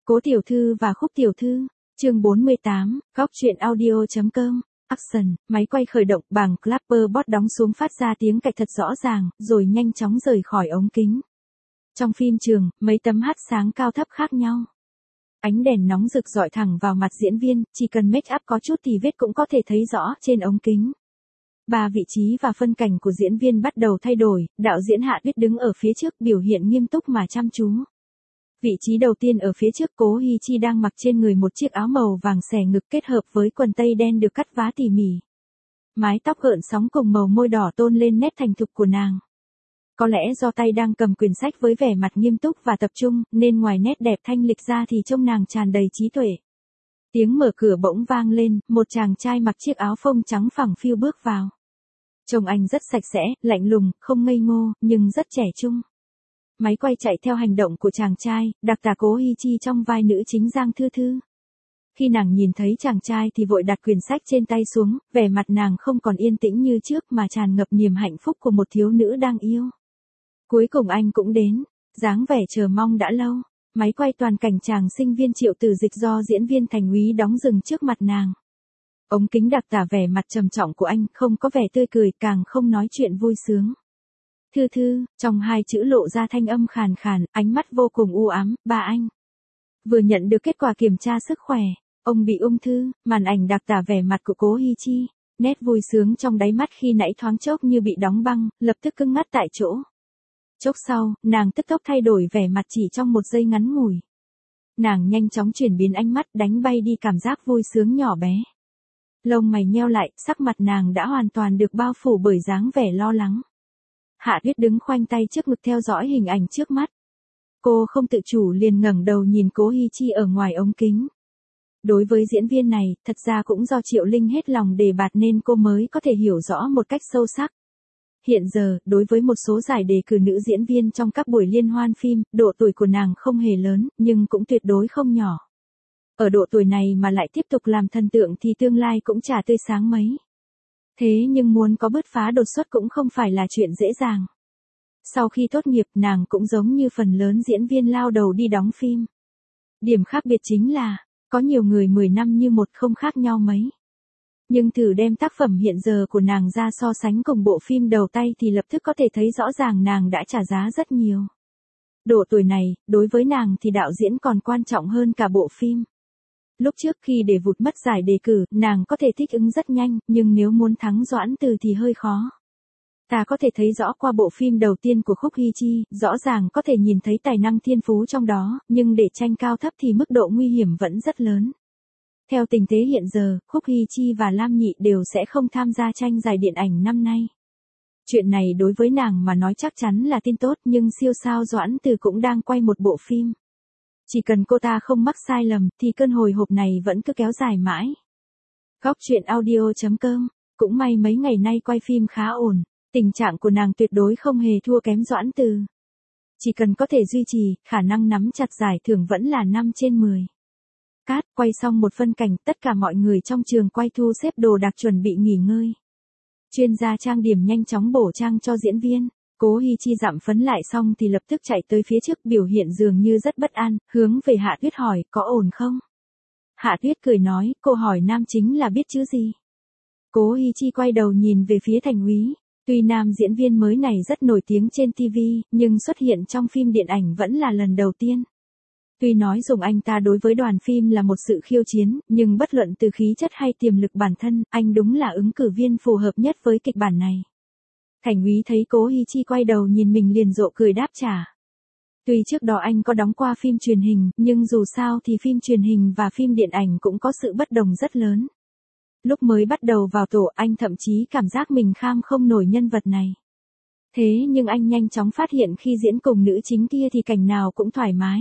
Cố tiểu thư và Khúc tiểu thư, chương 48, góc truyện audio.com. Action, máy quay khởi động, bảng clapperboard đóng xuống phát ra tiếng cạch thật rõ ràng, rồi nhanh chóng rời khỏi ống kính. Trong phim trường, mấy tấm hát sáng cao thấp khác nhau. Ánh đèn nóng rực rọi thẳng vào mặt diễn viên, chỉ cần make up có chút thì vết cũng có thể thấy rõ trên ống kính. Ba vị trí và phân cảnh của diễn viên bắt đầu thay đổi, đạo diễn Hạ Tuyết đứng ở phía trước biểu hiện nghiêm túc mà chăm chú. Vị trí đầu tiên ở phía trước, Cố Hi Chi đang mặc trên người một chiếc áo màu vàng xẻ ngực kết hợp với quần tây đen được cắt vá tỉ mỉ. Mái tóc gợn sóng cùng màu môi đỏ tôn lên nét thành thục của nàng. Có lẽ do tay đang cầm quyển sách với vẻ mặt nghiêm túc và tập trung, nên ngoài nét đẹp thanh lịch ra thì trông nàng tràn đầy trí tuệ. Tiếng mở cửa bỗng vang lên, một chàng trai mặc chiếc áo phông trắng phẳng phiu bước vào. Trông anh rất sạch sẽ, lạnh lùng, không ngây ngô, nhưng rất trẻ trung. Máy quay chạy theo hành động của chàng trai, đặc tả Cố Hi Chi trong vai nữ chính Giang Thư Thư. Khi nàng nhìn thấy chàng trai thì vội đặt quyển sách trên tay xuống, vẻ mặt nàng không còn yên tĩnh như trước mà tràn ngập niềm hạnh phúc của một thiếu nữ đang yêu. Cuối cùng anh cũng đến, dáng vẻ chờ mong đã lâu. Máy quay toàn cảnh chàng sinh viên Triệu Tử Dịch do diễn viên Thành Úy đóng dừng trước mặt nàng. Ống kính đặc tả vẻ mặt trầm trọng của anh, không có vẻ tươi cười, càng không nói chuyện vui sướng. Thư Thư, trong hai chữ lộ ra thanh âm khàn khàn, ánh mắt vô cùng u ám. Ba anh vừa nhận được kết quả kiểm tra sức khỏe, ông bị ung thư. Màn ảnh đặc tả vẻ mặt của Cố Hi Chi, nét vui sướng trong đáy mắt khi nãy thoáng chốc như bị đóng băng, lập tức cứng ngắt tại chỗ. Chốc sau, nàng tức tốc thay đổi vẻ mặt chỉ trong một giây ngắn ngủi. Nàng nhanh chóng chuyển biến ánh mắt, đánh bay đi cảm giác vui sướng nhỏ bé. Lông mày nheo lại, sắc mặt nàng đã hoàn toàn được bao phủ bởi dáng vẻ lo lắng. Hạ Tuyết đứng khoanh tay trước ngực theo dõi hình ảnh trước mắt. Cô không tự chủ liền ngẩng đầu nhìn Cố Hi Chi ở ngoài ống kính. Đối với diễn viên này, thật ra cũng do Triệu Linh hết lòng đề bạt nên cô mới có thể hiểu rõ một cách sâu sắc. Hiện giờ, đối với một số giải đề cử nữ diễn viên trong các buổi liên hoan phim, độ tuổi của nàng không hề lớn, nhưng cũng tuyệt đối không nhỏ. Ở độ tuổi này mà lại tiếp tục làm thần tượng thì tương lai cũng chả tươi sáng mấy. Thế nhưng muốn có bứt phá đột xuất cũng không phải là chuyện dễ dàng. Sau khi tốt nghiệp, nàng cũng giống như phần lớn diễn viên lao đầu đi đóng phim. Điểm khác biệt chính là, có nhiều người 10 năm như một không khác nhau mấy. Nhưng thử đem tác phẩm hiện giờ của nàng ra so sánh cùng bộ phim đầu tay thì lập tức có thể thấy rõ ràng nàng đã trả giá rất nhiều. Độ tuổi này, đối với nàng thì đạo diễn còn quan trọng hơn cả bộ phim. Lúc trước khi để vụt mất giải đề cử, nàng có thể thích ứng rất nhanh, nhưng nếu muốn thắng Doãn Từ thì hơi khó. Ta có thể thấy rõ qua bộ phim đầu tiên của Khúc Hi Chi, rõ ràng có thể nhìn thấy tài năng thiên phú trong đó, nhưng để tranh cao thấp thì mức độ nguy hiểm vẫn rất lớn. Theo tình thế hiện giờ, Khúc Hi Chi và Lam Nhị đều sẽ không tham gia tranh giải điện ảnh năm nay. Chuyện này đối với nàng mà nói chắc chắn là tin tốt, nhưng siêu sao Doãn Từ cũng đang quay một bộ phim. Chỉ cần cô ta không mắc sai lầm, thì cơn hồi hộp này vẫn cứ kéo dài mãi. Góc truyện audio.com, cũng may mấy ngày nay quay phim khá ổn, tình trạng của nàng tuyệt đối không hề thua kém Doãn Từ. Chỉ cần có thể duy trì, khả năng nắm chặt giải thưởng vẫn là 5 trên 10. Cát, quay xong một phân cảnh, tất cả mọi người trong trường quay thu xếp đồ đạc chuẩn bị nghỉ ngơi. Chuyên gia trang điểm nhanh chóng bổ trang cho diễn viên. Cố Hi Chi dặm phấn lại xong thì lập tức chạy tới phía trước, biểu hiện dường như rất bất an, hướng về Hạ Tuyết hỏi, có ổn không? Hạ Tuyết cười nói, cô hỏi nam chính là biết chứ gì. Cố Hi Chi quay đầu nhìn về phía Thành Úy. Tuy nam diễn viên mới này rất nổi tiếng trên TV, nhưng xuất hiện trong phim điện ảnh vẫn là lần đầu tiên. Tuy nói dùng anh ta đối với đoàn phim là một sự khiêu chiến, nhưng bất luận từ khí chất hay tiềm lực bản thân, anh đúng là ứng cử viên phù hợp nhất với kịch bản này. Thành Úy thấy Cố Hi Chi quay đầu nhìn mình liền rộ cười đáp trả. Tuy trước đó anh có đóng qua phim truyền hình, nhưng dù sao thì phim truyền hình và phim điện ảnh cũng có sự bất đồng rất lớn. Lúc mới bắt đầu vào tổ, anh thậm chí cảm giác mình kham không nổi nhân vật này. Thế nhưng anh nhanh chóng phát hiện khi diễn cùng nữ chính kia thì cảnh nào cũng thoải mái.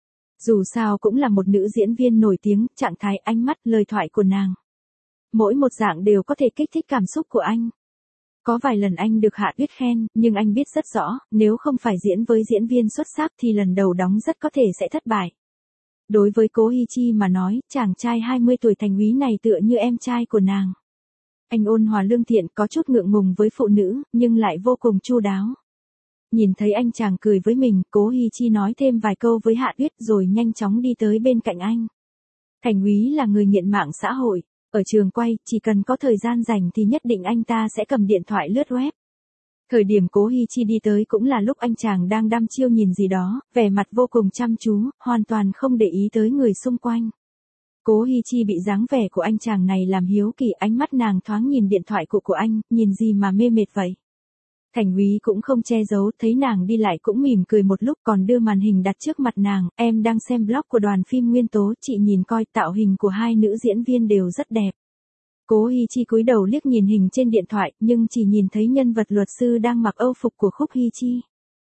Dù sao cũng là một nữ diễn viên nổi tiếng, trạng thái, ánh mắt, lời thoại của nàng. Mỗi một dạng đều có thể kích thích cảm xúc của anh. Có vài lần anh được Hạ Tuyết khen, nhưng anh biết rất rõ, nếu không phải diễn với diễn viên xuất sắc thì lần đầu đóng rất có thể sẽ thất bại. Đối với Cố Hi Chi mà nói, chàng trai 20 tuổi Thành Úy này tựa như em trai của nàng. Anh ôn hòa lương thiện, có chút ngượng ngùng với phụ nữ, nhưng lại vô cùng chu đáo. Nhìn thấy anh chàng cười với mình, Cố Hi Chi nói thêm vài câu với Hạ Tuyết rồi nhanh chóng đi tới bên cạnh anh. Thành úy là người nghiện mạng xã hội, ở trường quay, chỉ cần có thời gian rảnh thì nhất định anh ta sẽ cầm điện thoại lướt web. Thời điểm Cố Hi Chi đi tới cũng là lúc anh chàng đang đăm chiêu nhìn gì đó, vẻ mặt vô cùng chăm chú, hoàn toàn không để ý tới người xung quanh. Cố Hi Chi bị dáng vẻ của anh chàng này làm hiếu kỳ, ánh mắt nàng thoáng nhìn điện thoại của anh, nhìn gì mà mê mệt vậy. Thành úy cũng không che giấu, thấy nàng đi lại cũng mỉm cười một lúc còn đưa màn hình đặt trước mặt nàng, em đang xem blog của đoàn phim Nguyên Tố, chị nhìn coi tạo hình của hai nữ diễn viên đều rất đẹp. Cố Hi Chi cúi đầu liếc nhìn hình trên điện thoại, nhưng chỉ nhìn thấy nhân vật luật sư đang mặc âu phục của Khúc Hi Chi.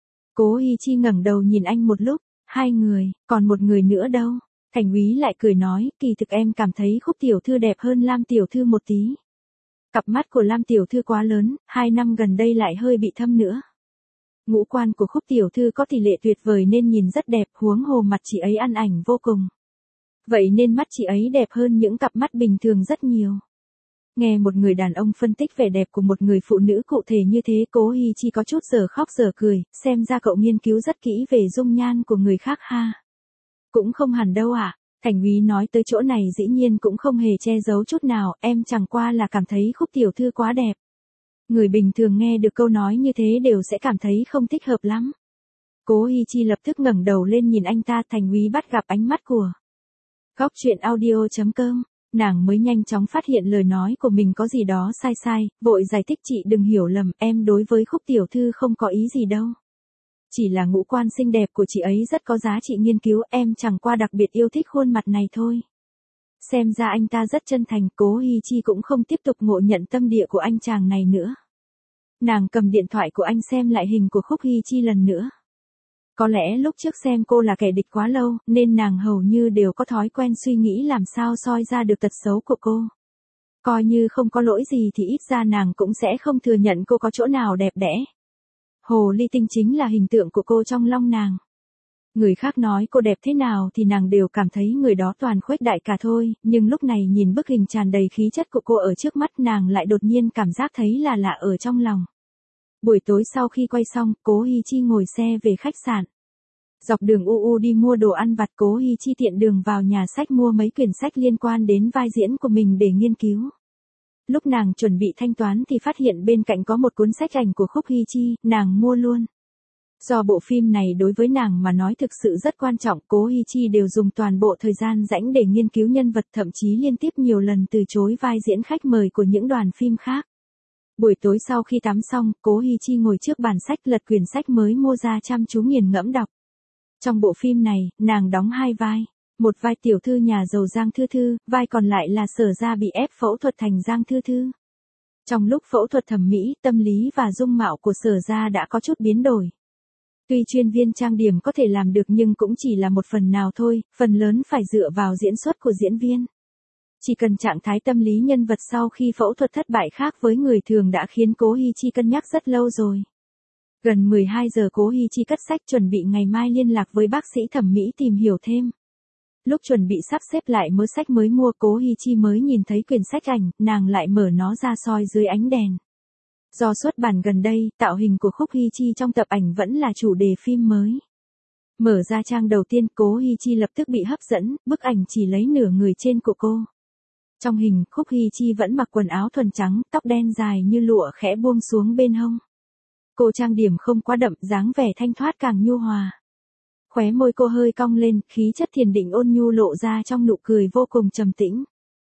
Cố Hi Chi ngẩng đầu nhìn anh một lúc, hai người, còn một người nữa đâu? Thành úy lại cười nói, kỳ thực em cảm thấy Khúc tiểu thư đẹp hơn Lam tiểu thư một tí. Cặp mắt của Lam tiểu thư quá lớn, 2 năm gần đây lại hơi bị thâm nữa. Ngũ quan của Khúc tiểu thư có tỷ lệ tuyệt vời nên nhìn rất đẹp, huống hồ mặt chị ấy ăn ảnh vô cùng. Vậy nên mắt chị ấy đẹp hơn những cặp mắt bình thường rất nhiều. Nghe một người đàn ông phân tích vẻ đẹp của một người phụ nữ cụ thể như thế, Cố Hi Chi có chút giờ khóc giờ cười, xem ra cậu nghiên cứu rất kỹ về dung nhan của người khác ha. Cũng không hẳn đâu ạ. Thành úy nói tới chỗ này dĩ nhiên cũng không hề che giấu chút nào, em chẳng qua là cảm thấy Khúc tiểu thư quá đẹp. Người bình thường nghe được câu nói như thế đều sẽ cảm thấy không thích hợp lắm. Cố Hi Chi lập tức ngẩng đầu lên nhìn anh ta, Thành úy bắt gặp ánh mắt của Góc Truyện Audio.com. Nàng mới nhanh chóng phát hiện lời nói của mình có gì đó sai, vội giải thích, chị đừng hiểu lầm, em đối với Khúc tiểu thư không có ý gì đâu. Chỉ là ngũ quan xinh đẹp của chị ấy rất có giá trị nghiên cứu, em chẳng qua đặc biệt yêu thích khuôn mặt này thôi. Xem ra anh ta rất chân thành, Cố Hi Chi cũng không tiếp tục ngộ nhận tâm địa của anh chàng này nữa. Nàng cầm điện thoại của anh xem lại hình của Khúc Hi Chi lần nữa. Có lẽ lúc trước xem cô là kẻ địch quá lâu, nên nàng hầu như đều có thói quen suy nghĩ làm sao soi ra được tật xấu của cô. Coi như không có lỗi gì thì ít ra nàng cũng sẽ không thừa nhận cô có chỗ nào đẹp đẽ. Hồ ly tinh chính là hình tượng của cô trong lòng nàng. Người khác nói cô đẹp thế nào thì nàng đều cảm thấy người đó toàn khuếch đại cả thôi, nhưng lúc này nhìn bức hình tràn đầy khí chất của cô ở trước mắt nàng lại đột nhiên cảm giác thấy là lạ ở trong lòng. Buổi tối sau khi quay xong, Cố Hi Chi ngồi xe về khách sạn. Dọc đường đi mua đồ ăn vặt, Cố Hi Chi tiện đường vào nhà sách mua mấy quyển sách liên quan đến vai diễn của mình để nghiên cứu. Lúc nàng chuẩn bị thanh toán thì phát hiện bên cạnh có một cuốn sách ảnh của Khúc Hi Chi, nàng mua luôn. Do bộ phim này đối với nàng mà nói thực sự rất quan trọng, Cố Hi Chi đều dùng toàn bộ thời gian rảnh để nghiên cứu nhân vật, thậm chí liên tiếp nhiều lần từ chối vai diễn khách mời của những đoàn phim khác. Buổi tối sau khi tắm xong, Cố Hi Chi ngồi trước bàn sách lật quyển sách mới mua ra chăm chú nghiền ngẫm đọc. Trong bộ phim này, nàng đóng 2 vai. Một vai tiểu thư nhà giàu Giang Thư Thư, vai còn lại là Sở Gia bị ép phẫu thuật thành Giang Thư Thư. Trong lúc phẫu thuật thẩm mỹ, tâm lý và dung mạo của Sở Gia đã có chút biến đổi. Tuy chuyên viên trang điểm có thể làm được nhưng cũng chỉ là một phần nào thôi, phần lớn phải dựa vào diễn xuất của diễn viên. Chỉ cần trạng thái tâm lý nhân vật sau khi phẫu thuật thất bại khác với người thường đã khiến Cố Hi Chi cân nhắc rất lâu rồi. Gần 12 giờ Cố Hi Chi cất sách chuẩn bị ngày mai liên lạc với bác sĩ thẩm mỹ tìm hiểu thêm. Lúc chuẩn bị sắp xếp lại mớ sách mới mua, Cố Hi Chi mới nhìn thấy quyển sách ảnh, nàng lại mở nó ra soi dưới ánh đèn. Do xuất bản gần đây, tạo hình của Khúc Hi Chi trong tập ảnh vẫn là chủ đề phim mới. Mở ra trang đầu tiên, Cố Hi Chi lập tức bị hấp dẫn, bức ảnh chỉ lấy nửa người trên của cô. Trong hình, Khúc Hi Chi vẫn mặc quần áo thuần trắng, tóc đen dài như lụa khẽ buông xuống bên hông. Cô trang điểm không quá đậm, dáng vẻ thanh thoát càng nhu hòa. Khóe môi cô hơi cong lên, khí chất thiền định ôn nhu lộ ra trong nụ cười vô cùng trầm tĩnh.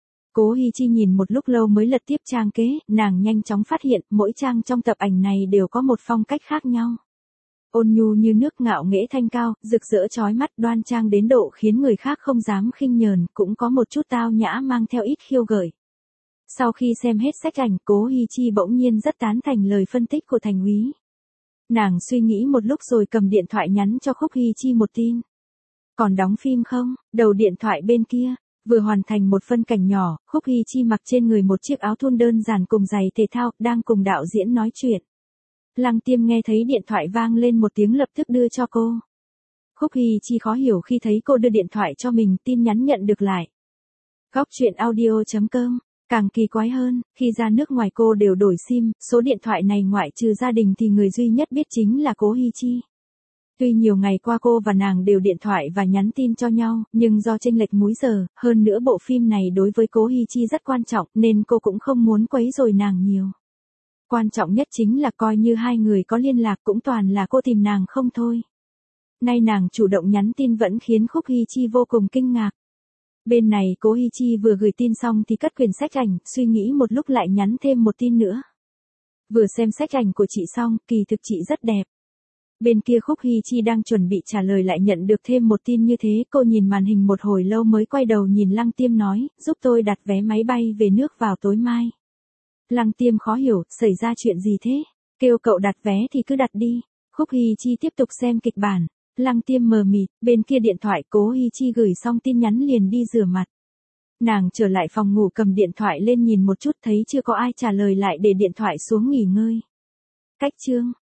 Cố Hi Chi nhìn một lúc lâu mới lật tiếp trang kế, nàng nhanh chóng phát hiện mỗi trang trong tập ảnh này đều có một phong cách khác nhau. Ôn nhu như nước, ngạo nghễ thanh cao, rực rỡ chói mắt, đoan trang đến độ khiến người khác không dám khinh nhờn, cũng có một chút tao nhã mang theo ít khiêu gợi. Sau khi xem hết sách ảnh, Cố Hi Chi bỗng nhiên rất tán thành lời phân tích của Thành úy. Nàng suy nghĩ một lúc rồi cầm điện thoại nhắn cho Khúc Hi Chi một tin. Còn đóng phim không? Đầu điện thoại bên kia, vừa hoàn thành một phân cảnh nhỏ, Khúc Hi Chi mặc trên người một chiếc áo thun đơn giản cùng giày thể thao, đang cùng đạo diễn nói chuyện. Lăng Tiêm nghe thấy điện thoại vang lên một tiếng lập tức đưa cho cô. Khúc Hi Chi khó hiểu khi thấy cô đưa điện thoại cho mình, tin nhắn nhận được lại. Góc Truyện Audio.com Càng kỳ quái hơn, khi ra nước ngoài cô đều đổi sim, số điện thoại này ngoại trừ gia đình thì người duy nhất biết chính là Cố Hi Chi. Tuy nhiều ngày qua cô và nàng đều điện thoại và nhắn tin cho nhau, nhưng do chênh lệch múi giờ, hơn nữa bộ phim này đối với Cố Hi Chi rất quan trọng nên cô cũng không muốn quấy rầy nàng nhiều. Quan trọng nhất chính là coi như hai người có liên lạc cũng toàn là cô tìm nàng không thôi. Nay nàng chủ động nhắn tin vẫn khiến Khúc Hi Chi vô cùng kinh ngạc. Bên này Cố Hi Chi vừa gửi tin xong thì cất quyển sách ảnh, suy nghĩ một lúc lại nhắn thêm một tin nữa. Vừa xem sách ảnh của chị xong, kỳ thực chị rất đẹp. Bên kia Khúc Hi Chi đang chuẩn bị trả lời lại nhận được thêm một tin như thế, cô nhìn màn hình một hồi lâu mới quay đầu nhìn Lăng Tiêm nói, giúp tôi đặt vé máy bay về nước vào tối mai. Lăng Tiêm khó hiểu, xảy ra chuyện gì thế? Kêu cậu đặt vé thì cứ đặt đi. Khúc Hi Chi tiếp tục xem kịch bản. Lăng Tiêm mờ mịt, bên kia điện thoại Cố Hi Chi gửi xong tin nhắn liền đi rửa mặt. Nàng trở lại phòng ngủ cầm điện thoại lên nhìn một chút thấy chưa có ai trả lời lại để điện thoại xuống nghỉ ngơi. Cách chương